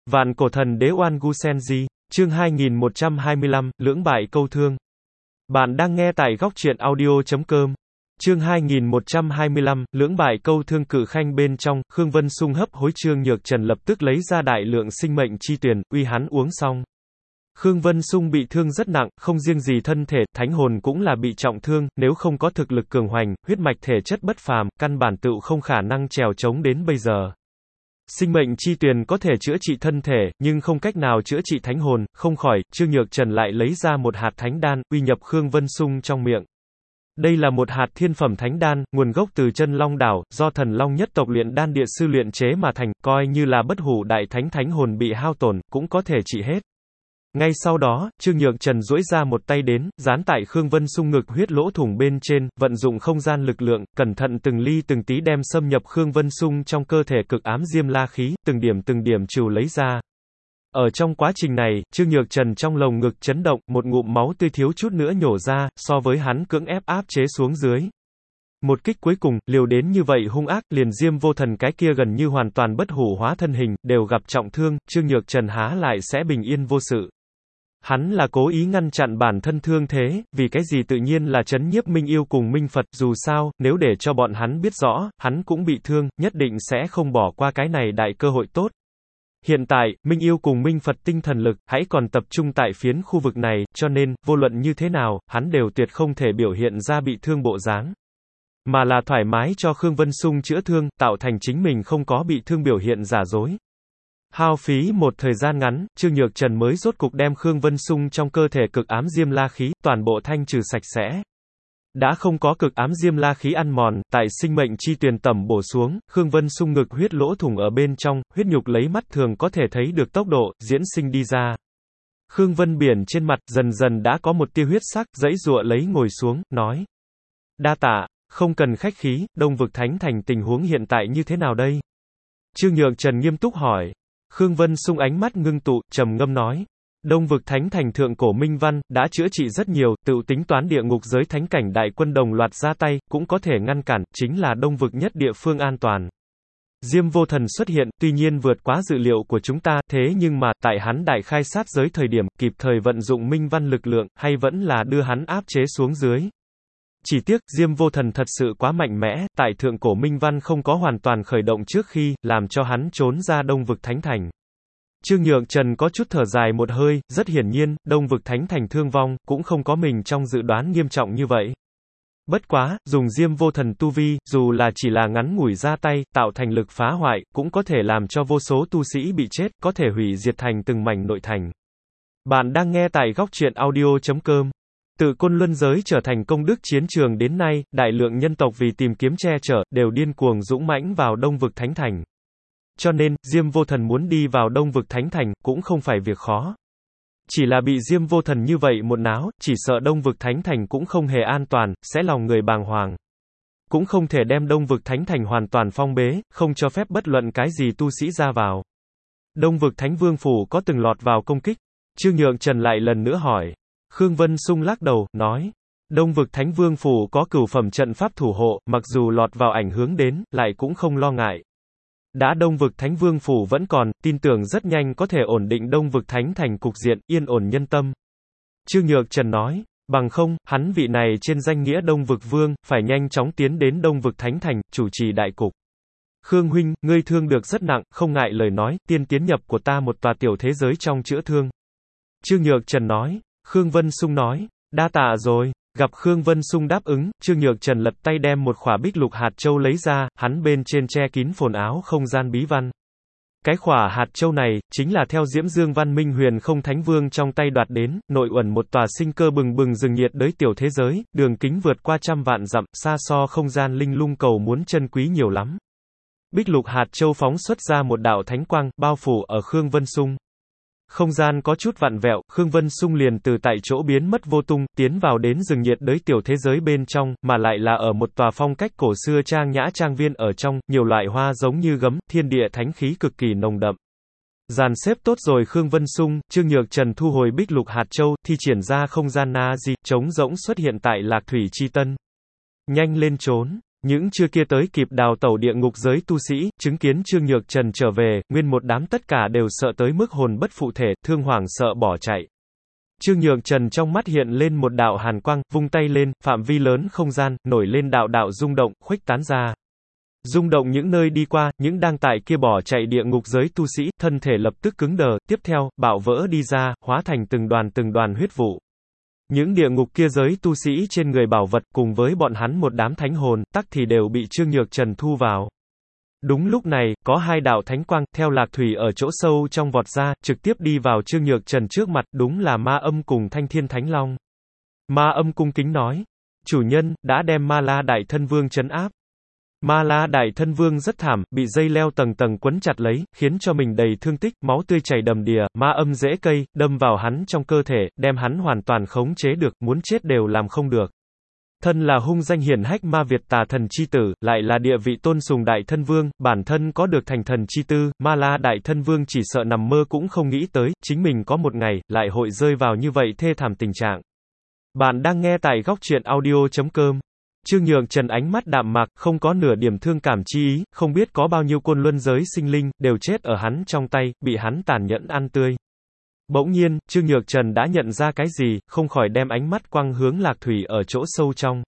Vạn cổ thần đế Oan Gu Senji, chương 2125, lưỡng bại câu thương. Bạn đang nghe tại góc truyện audio.com. Chương 2125, lưỡng bại câu thương. Cự khanh bên trong, Khương Vân Sung hấp hối Trương Nhược Trần lập tức lấy ra đại lượng sinh mệnh chi tuyền, uy hắn uống xong. Khương Vân Sung bị thương rất nặng, không riêng gì thân thể, thánh hồn cũng là bị trọng thương, nếu không có thực lực cường hoành, huyết mạch thể chất bất phàm, căn bản tựu không khả năng trèo chống đến bây giờ. Sinh mệnh chi tuyền có thể chữa trị thân thể, nhưng không cách nào chữa trị thánh hồn, không khỏi, Trương Nhược Trần lại lấy ra một hạt thánh đan, uy nhập Khương Vân Sung trong miệng. Đây là một hạt thiên phẩm thánh đan, nguồn gốc từ Chân Long đảo, do thần long nhất tộc luyện đan địa sư luyện chế mà thành, coi như là bất hủ đại thánh hồn bị hao tổn, cũng có thể trị hết. Ngay sau đó, Trương Nhược Trần duỗi ra một tay đến, dán tại Khương Vân Sung ngực huyết lỗ thủng bên trên, vận dụng không gian lực lượng, cẩn thận từng ly từng tí đem xâm nhập Khương Vân Sung trong cơ thể cực ám diêm la khí, từng điểm trừ lấy ra. Ở trong quá trình này, Trương Nhược Trần trong lồng ngực chấn động, một ngụm máu tươi thiếu chút nữa nhổ ra, so với hắn cưỡng ép áp chế xuống dưới. Một kích cuối cùng, liều đến như vậy hung ác, liền Diêm Vô Thần cái kia gần như hoàn toàn bất hủ hóa thân hình, đều gặp trọng thương, Trương Nhược Trần há lại sẽ bình yên vô sự. Hắn là cố ý ngăn chặn bản thân thương thế, vì cái gì tự nhiên là trấn nhiếp Minh Yêu cùng Minh Phật, dù sao, nếu để cho bọn hắn biết rõ, hắn cũng bị thương, nhất định sẽ không bỏ qua cái này đại cơ hội tốt. Hiện tại, Minh Yêu cùng Minh Phật tinh thần lực, hãy còn tập trung tại phiến khu vực này, cho nên, vô luận như thế nào, hắn đều tuyệt không thể biểu hiện ra bị thương bộ dáng. Mà là thoải mái cho Khương Vân Sung chữa thương, tạo thành chính mình không có bị thương biểu hiện giả dối. Hao phí một thời gian ngắn, Trương Nhược Trần mới rốt cục đem Khương Vân Sung trong cơ thể cực ám diêm la khí, toàn bộ thanh trừ sạch sẽ. Đã không có cực ám diêm la khí ăn mòn, tại sinh mệnh chi tuyền tẩm bổ xuống, Khương Vân Sung ngực huyết lỗ thủng ở bên trong, huyết nhục lấy mắt thường có thể thấy được tốc độ, diễn sinh đi ra. Khương Vân Biển trên mặt, dần dần đã có một tia huyết sắc, giãy giụa lấy ngồi xuống, nói. Đa tạ, không cần khách khí, Đông Vực Thánh Thành tình huống hiện tại như thế nào đây? Trương Nhược Trần nghiêm túc hỏi. Khương Vân Sung ánh mắt ngưng tụ, trầm ngâm nói. Đông Vực Thánh Thành thượng cổ minh văn, đã chữa trị rất nhiều, tự tính toán địa ngục giới thánh cảnh đại quân đồng loạt ra tay, cũng có thể ngăn cản, chính là Đông Vực nhất địa phương an toàn. Diêm Vô Thần xuất hiện, tuy nhiên vượt quá dự liệu của chúng ta, thế nhưng mà, tại hắn đại khai sát giới thời điểm, kịp thời vận dụng minh văn lực lượng, hay vẫn là đưa hắn áp chế xuống dưới. Chỉ tiếc, Diêm Vô Thần thật sự quá mạnh mẽ, tại thượng cổ minh văn không có hoàn toàn khởi động trước khi, làm cho hắn trốn ra Đông Vực Thánh Thành. Trương Nhược Trần có chút thở dài một hơi, rất hiển nhiên, Đông Vực Thánh Thành thương vong, cũng không có mình trong dự đoán nghiêm trọng như vậy. Bất quá, dùng Diêm Vô Thần tu vi, dù là chỉ là ngắn ngủi ra tay, tạo thành lực phá hoại, cũng có thể làm cho vô số tu sĩ bị chết, có thể hủy diệt thành từng mảnh nội thành. Bạn đang nghe tại góc truyện audio.com. Từ Côn Luân giới trở thành công đức chiến trường đến nay, đại lượng nhân tộc vì tìm kiếm che chở, đều điên cuồng dũng mãnh vào Đông Vực Thánh Thành. Cho nên, Diêm Vô Thần muốn đi vào Đông Vực Thánh Thành, cũng không phải việc khó. Chỉ là bị Diêm Vô Thần như vậy một náo, chỉ sợ Đông Vực Thánh Thành cũng không hề an toàn, sẽ lòng người bàng hoàng. Cũng không thể đem Đông Vực Thánh Thành hoàn toàn phong bế, không cho phép bất luận cái gì tu sĩ ra vào. Đông Vực Thánh Vương Phủ có từng lọt vào công kích? Trương Nhược Trần lại lần nữa hỏi. Khương Vân Sung lắc đầu, nói. Đông Vực Thánh Vương Phủ có cửu phẩm trận pháp thủ hộ, mặc dù lọt vào ảnh hưởng đến, lại cũng không lo ngại. Đã Đông Vực Thánh Vương Phủ vẫn còn, tin tưởng rất nhanh có thể ổn định Đông Vực Thánh Thành cục diện, yên ổn nhân tâm. Trương Nhược Trần nói, bằng không, hắn vị này trên danh nghĩa Đông Vực Vương, phải nhanh chóng tiến đến Đông Vực Thánh Thành, chủ trì đại cục. Khương huynh, ngươi thương được rất nặng, không ngại lời nói, tiên tiến nhập của ta một tòa tiểu thế giới trong chữa thương. Trương Nhược Trần nói. Khương Vân Sung nói, đa tạ rồi. Gặp Khương Vân Sung đáp ứng, Trương Nhược Trần lật tay đem một khỏa bích lục hạt châu lấy ra, hắn bên trên che kín phồn áo không gian bí văn. Cái khỏa hạt châu này, chính là theo Diễm Dương Văn Minh Huyền Không Thánh Vương trong tay đoạt đến, nội uẩn một tòa sinh cơ bừng bừng rừng nhiệt đới tiểu thế giới, đường kính vượt qua 100 vạn dặm, xa so không gian linh lung cầu muốn chân quý nhiều lắm. Bích lục hạt châu phóng xuất ra một đạo thánh quang, bao phủ ở Khương Vân Sung. Không gian có chút vặn vẹo, Khương Vân Sung liền từ tại chỗ biến mất vô tung, tiến vào đến rừng nhiệt đới tiểu thế giới bên trong, mà lại là ở một tòa phong cách cổ xưa trang nhã trang viên ở trong, nhiều loại hoa giống như gấm, thiên địa thánh khí cực kỳ nồng đậm. Dàn xếp tốt rồi Khương Vân Sung, Trương Nhược Trần thu hồi bích lục hạt châu, thi triển ra không gian na di, trống rỗng xuất hiện tại Lạc Thủy Chi Tân. Nhanh lên trốn. Những chưa kia tới kịp đào tẩu địa ngục giới tu sĩ, chứng kiến Trương Nhược Trần trở về, nguyên một đám tất cả đều sợ tới mức hồn bất phụ thể, thương hoảng sợ bỏ chạy. Trương Nhược Trần trong mắt hiện lên một đạo hàn quang, vung tay lên, phạm vi lớn không gian, nổi lên đạo đạo rung động, khuếch tán ra. Rung động những nơi đi qua, những đang tại kia bỏ chạy địa ngục giới tu sĩ, thân thể lập tức cứng đờ, tiếp theo, bạo vỡ đi ra, hóa thành từng đoàn huyết vụ. Những địa ngục kia giới tu sĩ trên người bảo vật cùng với bọn hắn một đám thánh hồn, tắc thì đều bị Trương Nhược Trần thu vào. Đúng lúc này, có hai đạo thánh quang, theo lạc thủy ở chỗ sâu trong vọt ra, trực tiếp đi vào Trương Nhược Trần trước mặt, đúng là Ma Âm cùng Thanh Thiên Thánh Long. Ma Âm cung kính nói, chủ nhân, đã đem Ma La Đại Thân Vương trấn áp. Ma La Đại Thân Vương rất thảm, bị dây leo tầng tầng quấn chặt lấy, khiến cho mình đầy thương tích, máu tươi chảy đầm đìa, ma âm rễ cây, đâm vào hắn trong cơ thể, đem hắn hoàn toàn khống chế được, muốn chết đều làm không được. Thân là hung danh hiển hách Ma Việt Tà Thần chi tử, lại là địa vị tôn sùng Đại Thân Vương, bản thân có được thành thần chi tư, Ma La Đại Thân Vương chỉ sợ nằm mơ cũng không nghĩ tới, chính mình có một ngày, lại hội rơi vào như vậy thê thảm tình trạng. Bạn đang nghe tại góc truyện audio.com. Trương Nhược Trần ánh mắt đạm mạc, không có nửa điểm thương cảm chi ý, không biết có bao nhiêu côn luân giới sinh linh, đều chết ở hắn trong tay, bị hắn tàn nhẫn ăn tươi. Bỗng nhiên, Trương Nhược Trần đã nhận ra cái gì, không khỏi đem ánh mắt quăng hướng lạc thủy ở chỗ sâu trong.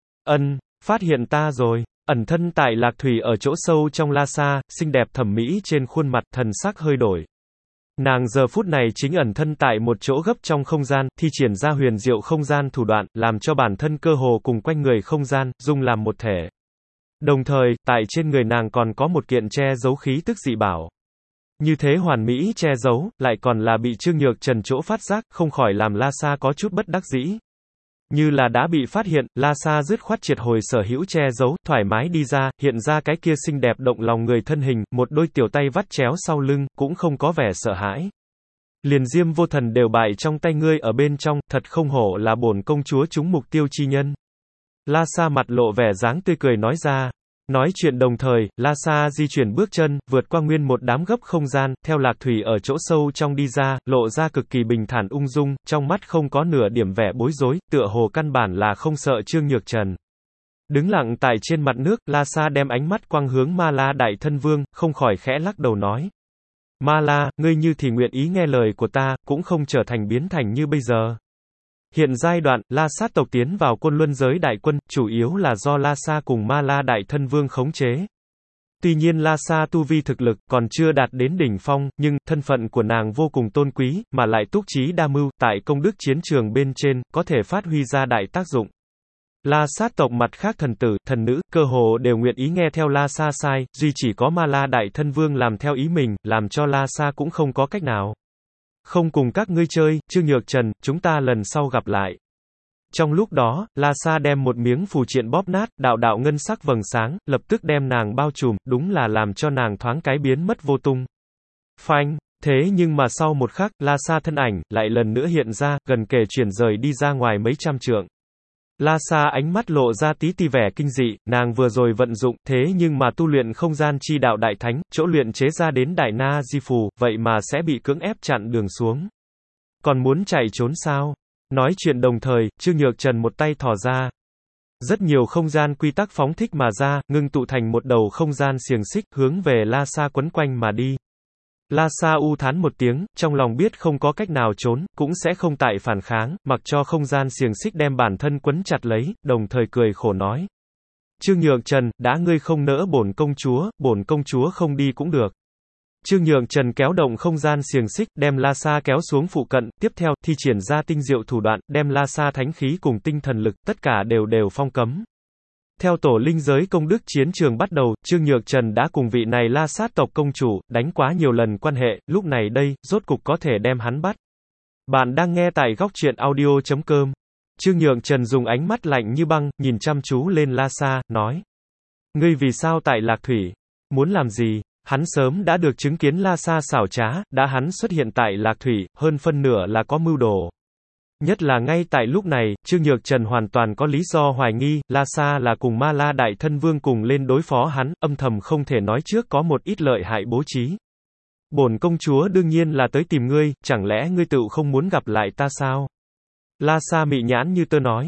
Phát hiện ta rồi. Ẩn thân tại lạc thủy ở chỗ sâu trong La Sa, xinh đẹp thẩm mỹ trên khuôn mặt, thần sắc hơi đổi. Nàng giờ phút này chính ẩn thân tại một chỗ gấp trong không gian, thi triển ra huyền diệu không gian thủ đoạn, làm cho bản thân cơ hồ cùng quanh người không gian, dung làm một thể. Đồng thời, tại trên người nàng còn có một kiện che giấu khí tức dị bảo. Như thế hoàn mỹ che giấu, lại còn là bị Trương Nhược Trần chỗ phát giác, không khỏi làm La Sa có chút bất đắc dĩ. Như là đã bị phát hiện, La Sa dứt khoát triệt hồi sở hữu che giấu, thoải mái đi ra, hiện ra cái kia xinh đẹp động lòng người thân hình, một đôi tiểu tay vắt chéo sau lưng, cũng không có vẻ sợ hãi. Liền Diêm Vô Thần đều bại trong tay ngươi ở bên trong, thật không hổ là bổn công chúa trúng mục tiêu chi nhân. La Sa mặt lộ vẻ dáng tươi cười nói ra. Nói chuyện đồng thời, La Sa di chuyển bước chân, vượt qua nguyên một đám gấp không gian, theo lạc thủy ở chỗ sâu trong đi ra, lộ ra cực kỳ bình thản ung dung, trong mắt không có nửa điểm vẻ bối rối, tựa hồ căn bản là không sợ Trương Nhược Trần. Đứng lặng tại trên mặt nước, La Sa đem ánh mắt quang hướng Ma La Đại Thân Vương, không khỏi khẽ lắc đầu nói. Ma La, ngươi như thì nguyện ý nghe lời của ta, cũng không trở thành biến thành như bây giờ. Hiện giai đoạn, La Sát tộc tiến vào côn luân giới đại quân, chủ yếu là do La Sa cùng Ma La Đại Thân Vương khống chế. Tuy nhiên La Sa tu vi thực lực, còn chưa đạt đến đỉnh phong, nhưng, thân phận của nàng vô cùng tôn quý, mà lại túc trí đa mưu, tại công đức chiến trường bên trên, có thể phát huy ra đại tác dụng. La Sát tộc mặt khác thần tử, thần nữ, cơ hồ đều nguyện ý nghe theo La Sa sai, duy chỉ có Ma La Đại Thân Vương làm theo ý mình, làm cho La Sa cũng không có cách nào. Không cùng các ngươi chơi, Trương Nhược Trần, chúng ta lần sau gặp lại. Trong lúc đó, La Sa đem một miếng phù triện bóp nát, đạo đạo ngân sắc vầng sáng, lập tức đem nàng bao trùm, đúng là làm cho nàng thoáng cái biến mất vô tung. Phanh, thế nhưng mà sau một khắc, La Sa thân ảnh, lại lần nữa hiện ra, gần kề chuyển rời đi ra ngoài mấy trăm trượng. La Sa ánh mắt lộ ra tí ti vẻ kinh dị, nàng vừa rồi vận dụng, thế nhưng mà tu luyện không gian chi đạo đại thánh, chỗ luyện chế ra đến đại na di phù, vậy mà sẽ bị cưỡng ép chặn đường xuống. Còn muốn chạy trốn sao? Nói chuyện đồng thời, Trương Nhược Trần một tay thò ra. Rất nhiều không gian quy tắc phóng thích mà ra, ngưng tụ thành một đầu không gian xiềng xích, hướng về La Sa quấn quanh mà đi. La Sa u thán một tiếng, trong lòng biết không có cách nào trốn, cũng sẽ không tại phản kháng, mặc cho không gian xiềng xích đem bản thân quấn chặt lấy, đồng thời cười khổ nói. Trương Nhược Trần, đã ngươi không nỡ bổn công chúa không đi cũng được. Trương Nhược Trần kéo động không gian xiềng xích, đem La Sa kéo xuống phụ cận, tiếp theo, thi triển ra tinh diệu thủ đoạn, đem La Sa thánh khí cùng tinh thần lực, tất cả đều phong cấm. Theo tổ linh giới công đức chiến trường bắt đầu, Trương Nhược Trần đã cùng vị này La Sát tộc công chủ, đánh quá nhiều lần quan hệ, lúc này đây, rốt cục có thể đem hắn bắt. Bạn đang nghe tại góc truyện audio.com. Trương Nhược Trần dùng ánh mắt lạnh như băng, nhìn chăm chú lên La Sa, nói. Ngươi vì sao tại Lạc Thủy? Muốn làm gì? Hắn sớm đã được chứng kiến La Sa xảo trá, đã hắn xuất hiện tại Lạc Thủy, hơn phân nửa là có mưu đồ. Nhất là ngay tại lúc này, Trương Nhược Trần hoàn toàn có lý do hoài nghi, La Sa là cùng Ma La Đại Thân Vương cùng lên đối phó hắn, âm thầm không thể nói trước có một ít lợi hại bố trí. Bổn công chúa đương nhiên là tới tìm ngươi, chẳng lẽ ngươi tự không muốn gặp lại ta sao? La Sa mị nhãn như tơ nói.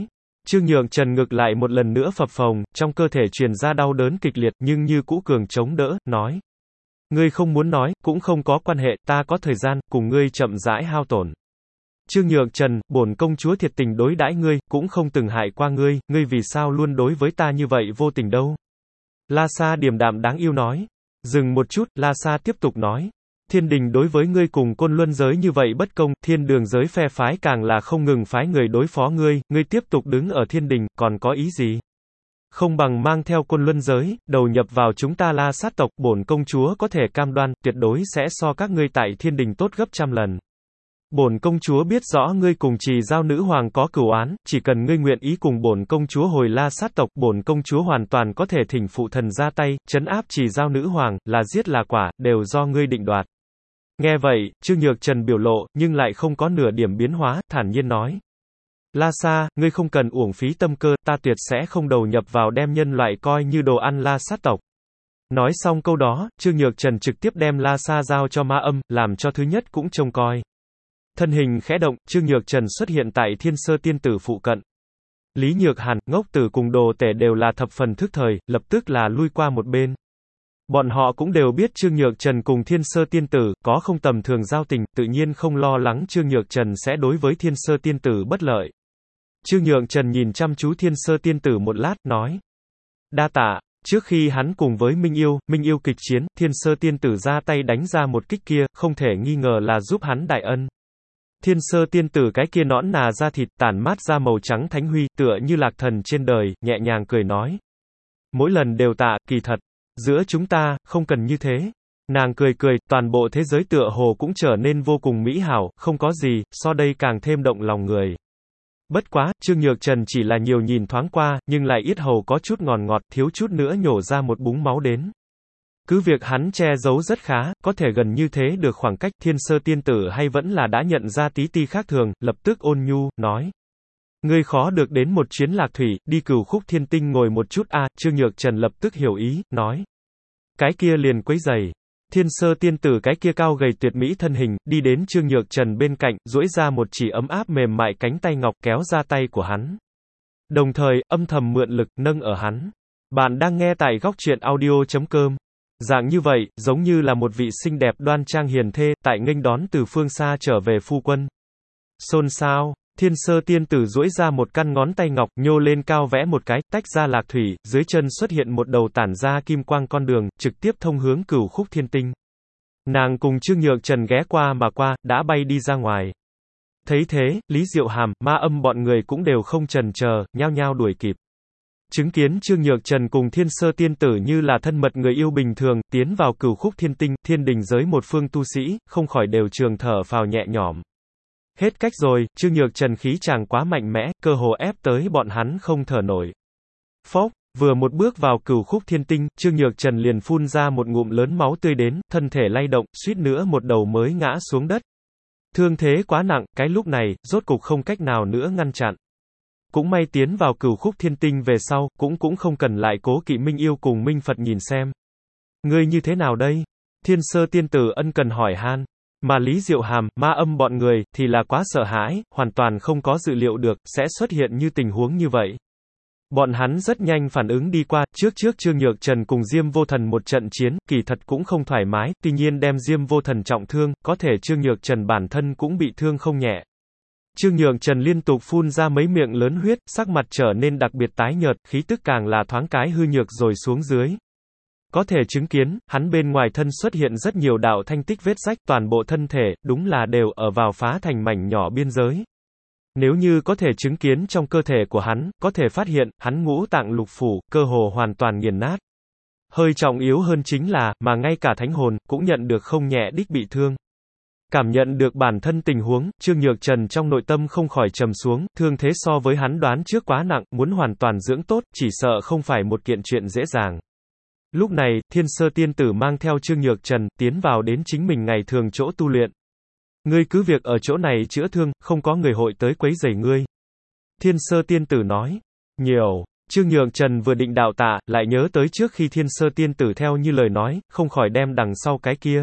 Trương Nhược Trần ngực lại một lần nữa phập phồng, trong cơ thể truyền ra đau đớn kịch liệt, nhưng như cũ cường chống đỡ, nói. Ngươi không muốn nói, cũng không có quan hệ, ta có thời gian, cùng ngươi chậm rãi hao tổn. Trương Nhược Trần, bổn công chúa thiệt tình đối đãi ngươi, cũng không từng hại qua ngươi, ngươi vì sao luôn đối với ta như vậy vô tình đâu? La Sa điềm đạm đáng yêu nói. Dừng một chút, La Sa tiếp tục nói. Thiên đình đối với ngươi cùng Côn Luân giới như vậy bất công, thiên đường giới phe phái càng là không ngừng phái người đối phó ngươi tiếp tục đứng ở thiên đình, còn có ý gì? Không bằng mang theo Côn Luân giới, đầu nhập vào chúng ta La Sát tộc, bổn công chúa có thể cam đoan, tuyệt đối sẽ so các ngươi tại thiên đình tốt gấp trăm lần. Bổn công chúa biết rõ ngươi cùng Trì Giao nữ hoàng có cửu oán, chỉ cần ngươi nguyện ý cùng bổn công chúa hồi La Sát tộc, bổn công chúa hoàn toàn có thể thỉnh phụ thần ra tay, trấn áp Trì Giao nữ hoàng, là giết là quả, đều do ngươi định đoạt. Nghe vậy, Trương Nhược Trần biểu lộ, nhưng lại không có nửa điểm biến hóa, thản nhiên nói. La Sa, ngươi không cần uổng phí tâm cơ, ta tuyệt sẽ không đầu nhập vào đem nhân loại coi như đồ ăn La Sát tộc. Nói xong câu đó, Trương Nhược Trần trực tiếp đem La Sa giao cho Ma Âm, làm cho thứ nhất cũng trông coi. Thân hình khẽ động, Trương Nhược Trần xuất hiện tại Thiên Sơ Tiên Tử phụ cận. Lý Nhược Hàn, Ngốc Tử cùng Đồ Tể đều là thập phần thức thời, lập tức là lui qua một bên. Bọn họ cũng đều biết Trương Nhược Trần cùng Thiên Sơ Tiên Tử có không tầm thường giao tình, tự nhiên không lo lắng Trương Nhược Trần sẽ đối với Thiên Sơ Tiên Tử bất lợi. Trương Nhược Trần nhìn chăm chú Thiên Sơ Tiên Tử một lát, nói. Đa tạ, trước khi hắn cùng với Minh Yêu kịch chiến, Thiên Sơ Tiên Tử ra tay đánh ra một kích kia, không thể nghi ngờ là giúp hắn đại ân. Thiên Sơ Tiên Tử cái kia nõn nà da thịt tản mát ra màu trắng thánh huy, tựa như lạc thần trên đời, nhẹ nhàng cười nói. Mỗi lần đều tạ, kỳ thật. Giữa chúng ta, không cần như thế. Nàng cười cười, toàn bộ thế giới tựa hồ cũng trở nên vô cùng mỹ hảo, không có gì, so đây càng thêm động lòng người. Bất quá, Trương Nhược Trần chỉ là nhiều nhìn thoáng qua, nhưng lại yết hầu có chút ngọt ngọt, thiếu chút nữa nhổ ra một búng máu đến. Cứ việc hắn che giấu rất khá, có thể gần như thế được khoảng cách, Thiên Sơ Tiên Tử hay vẫn là đã nhận ra tí ti khác thường, lập tức ôn nhu, nói. Ngươi khó được đến một chuyến Lạc Thủy, đi Cửu Khúc Thiên Tinh ngồi một chút a. Trương Nhược Trần lập tức hiểu ý, nói. Cái kia liền quấy giày. Thiên Sơ Tiên Tử cái kia cao gầy tuyệt mỹ thân hình, đi đến Trương Nhược Trần bên cạnh, duỗi ra một chỉ ấm áp mềm mại cánh tay ngọc kéo ra tay của hắn. Đồng thời, âm thầm mượn lực, nâng ở hắn. Bạn đang nghe tại góc truyện audio.com. Dạng như vậy, giống như là một vị xinh đẹp đoan trang hiền thê, tại nghênh đón từ phương xa trở về phu quân. Xôn xao. Thiên Sơ Tiên Tử duỗi ra một căn ngón tay ngọc, nhô lên cao vẽ một cái, tách ra Lạc Thủy, dưới chân xuất hiện một đầu tản ra kim quang con đường, trực tiếp thông hướng Cửu Khúc Thiên Tinh. Nàng cùng Trương Nhược Trần ghé qua mà qua, đã bay đi ra ngoài. Thấy thế, Lý Diệu Hàm, Ma Âm bọn người cũng đều không chần chờ, nhao nhao đuổi kịp. Chứng kiến Trương Nhược Trần cùng Thiên Sơ Tiên Tử như là thân mật người yêu bình thường, tiến vào Cửu Khúc Thiên Tinh, thiên đình giới một phương tu sĩ, không khỏi đều trường thở phào nhẹ nhõm. Hết cách rồi, Trương Nhược Trần khí chàng quá mạnh mẽ, cơ hồ ép tới bọn hắn không thở nổi. Phốc, vừa một bước vào Cửu Khúc Thiên Tinh, Trương Nhược Trần liền phun ra một ngụm lớn máu tươi đến, thân thể lay động, suýt nữa một đầu mới ngã xuống đất. Thương thế quá nặng, cái lúc này, rốt cục không cách nào nữa ngăn chặn. Cũng may tiến vào Cửu Khúc Thiên Tinh về sau, cũng không cần lại cố kỵ Minh Yêu cùng Minh Phật nhìn xem. Ngươi như thế nào đây? Thiên Sơ Tiên Tử ân cần hỏi han. Mà Lý Diệu Hàm, Ma Âm bọn người, thì là quá sợ hãi, hoàn toàn không có dự liệu được, sẽ xuất hiện như tình huống như vậy. Bọn hắn rất nhanh phản ứng đi qua, trước Trương Nhược Trần cùng Diêm Vô Thần một trận chiến, kỳ thật cũng không thoải mái, tuy nhiên đem Diêm Vô Thần trọng thương, có thể Trương Nhược Trần bản thân cũng bị thương không nhẹ. Trương Nhược Trần liên tục phun ra mấy miệng lớn huyết, sắc mặt trở nên đặc biệt tái nhợt, khí tức càng là thoáng cái hư nhược rồi xuống dưới. Có thể chứng kiến, hắn bên ngoài thân xuất hiện rất nhiều đạo thanh tích vết rách, toàn bộ thân thể, đúng là đều ở vào phá thành mảnh nhỏ biên giới. Nếu như có thể chứng kiến trong cơ thể của hắn, có thể phát hiện, hắn ngũ tạng lục phủ, cơ hồ hoàn toàn nghiền nát. Hơi trọng yếu hơn chính là, mà ngay cả thánh hồn, cũng nhận được không nhẹ đích bị thương. Cảm nhận được bản thân tình huống, Trương Nhược Trần trong nội tâm không khỏi trầm xuống, thương thế so với hắn đoán trước quá nặng, muốn hoàn toàn dưỡng tốt, chỉ sợ không phải một kiện chuyện dễ dàng. Lúc này, Thiên Sơ Tiên Tử mang theo Trương Nhược Trần, tiến vào đến chính mình ngày thường chỗ tu luyện. Ngươi cứ việc ở chỗ này chữa thương, không có người hội tới quấy rầy ngươi. Thiên Sơ Tiên Tử nói. Nhiều. Trương Nhược Trần vừa định đạo tạ, lại nhớ tới trước khi Thiên Sơ Tiên Tử theo như lời nói, không khỏi đem đằng sau cái kia.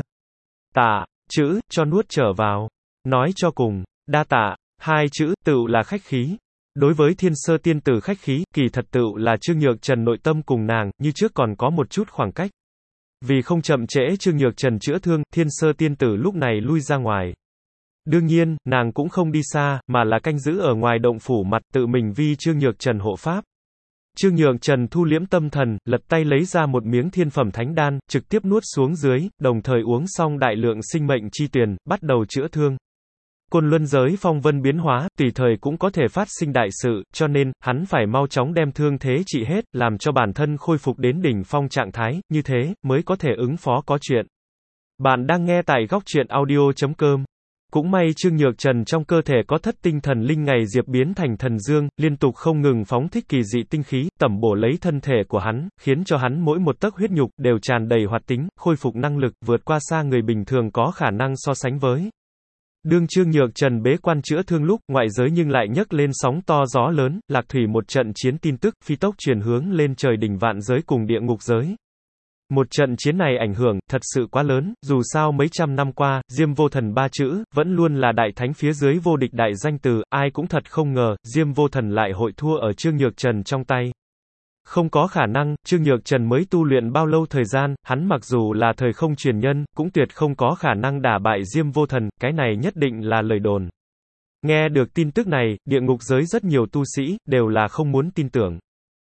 Tạ, chữ, cho nuốt trở vào. Nói cho cùng, đa tạ, hai chữ, tựu là khách khí. Đối với Thiên Sơ tiên tử khách khí, kỳ thật tựu là Trương Nhược Trần nội tâm cùng nàng, như trước còn có một chút khoảng cách. Vì không chậm trễ Trương Nhược Trần chữa thương, Thiên Sơ tiên tử lúc này lui ra ngoài. Đương nhiên, nàng cũng không đi xa, mà là canh giữ ở ngoài động phủ mặt tự mình vi Trương Nhược Trần hộ pháp. Trương Nhược Trần thu liễm tâm thần, lật tay lấy ra một miếng thiên phẩm thánh đan, trực tiếp nuốt xuống dưới, đồng thời uống xong đại lượng sinh mệnh chi tuyền, bắt đầu chữa thương. Côn luân giới phong vân biến hóa, tùy thời cũng có thể phát sinh đại sự, cho nên, hắn phải mau chóng đem thương thế trị hết, làm cho bản thân khôi phục đến đỉnh phong trạng thái, như thế, mới có thể ứng phó có chuyện. Bạn đang nghe tại góc truyện audio.com. Cũng may Trương Nhược Trần trong cơ thể có thất tinh thần linh ngày diệp biến thành thần dương, liên tục không ngừng phóng thích kỳ dị tinh khí, tẩm bổ lấy thân thể của hắn, khiến cho hắn mỗi một tấc huyết nhục đều tràn đầy hoạt tính, khôi phục năng lực, vượt qua xa người bình thường có khả năng so sánh với. Đương Trương Nhược Trần bế quan chữa thương lúc, ngoại giới nhưng lại nhấc lên sóng to gió lớn, Lạc Thủy một trận chiến tin tức, phi tốc truyền hướng lên trời đỉnh vạn giới cùng địa ngục giới. Một trận chiến này ảnh hưởng, thật sự quá lớn, dù sao mấy trăm năm qua, Diêm Vô Thần ba chữ, vẫn luôn là đại thánh phía dưới vô địch đại danh từ, ai cũng thật không ngờ, Diêm Vô Thần lại hội thua ở Trương Nhược Trần trong tay. Không có khả năng, Trương Nhược Trần mới tu luyện bao lâu thời gian, hắn mặc dù là thời không truyền nhân, cũng tuyệt không có khả năng đả bại Diêm Vô Thần, cái này nhất định là lời đồn. Nghe được tin tức này, địa ngục giới rất nhiều tu sĩ, đều là không muốn tin tưởng.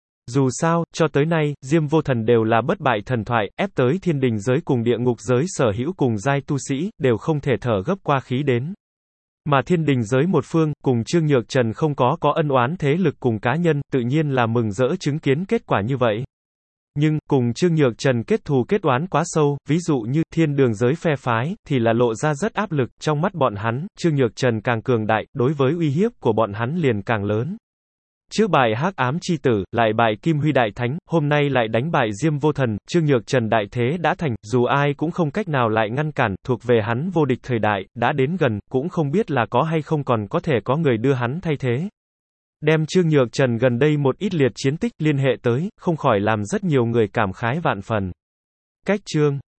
Dù sao, cho tới nay, Diêm Vô Thần đều là bất bại thần thoại, ép tới thiên đình giới cùng địa ngục giới sở hữu cùng giai tu sĩ, đều không thể thở gấp qua khí đến. Mà thiên đình giới một phương, cùng Trương Nhược Trần không có ân oán thế lực cùng cá nhân, tự nhiên là mừng rỡ chứng kiến kết quả như vậy. Nhưng, cùng Trương Nhược Trần kết thù kết oán quá sâu, ví dụ như, thiên đường giới phe phái, thì là lộ ra rất áp lực, trong mắt bọn hắn, Trương Nhược Trần càng cường đại, đối với uy hiếp của bọn hắn liền càng lớn. Trước bài Hắc Ám Chi Tử, lại bại Kim Huy Đại Thánh, hôm nay lại đánh bại Diêm Vô Thần, Trương Nhược Trần đại thế đã thành, dù ai cũng không cách nào lại ngăn cản, thuộc về hắn vô địch thời đại, đã đến gần, cũng không biết là có hay không còn có thể có người đưa hắn thay thế. Đem Trương Nhược Trần gần đây một ít liệt chiến tích liên hệ tới, không khỏi làm rất nhiều người cảm khái vạn phần. Cách chương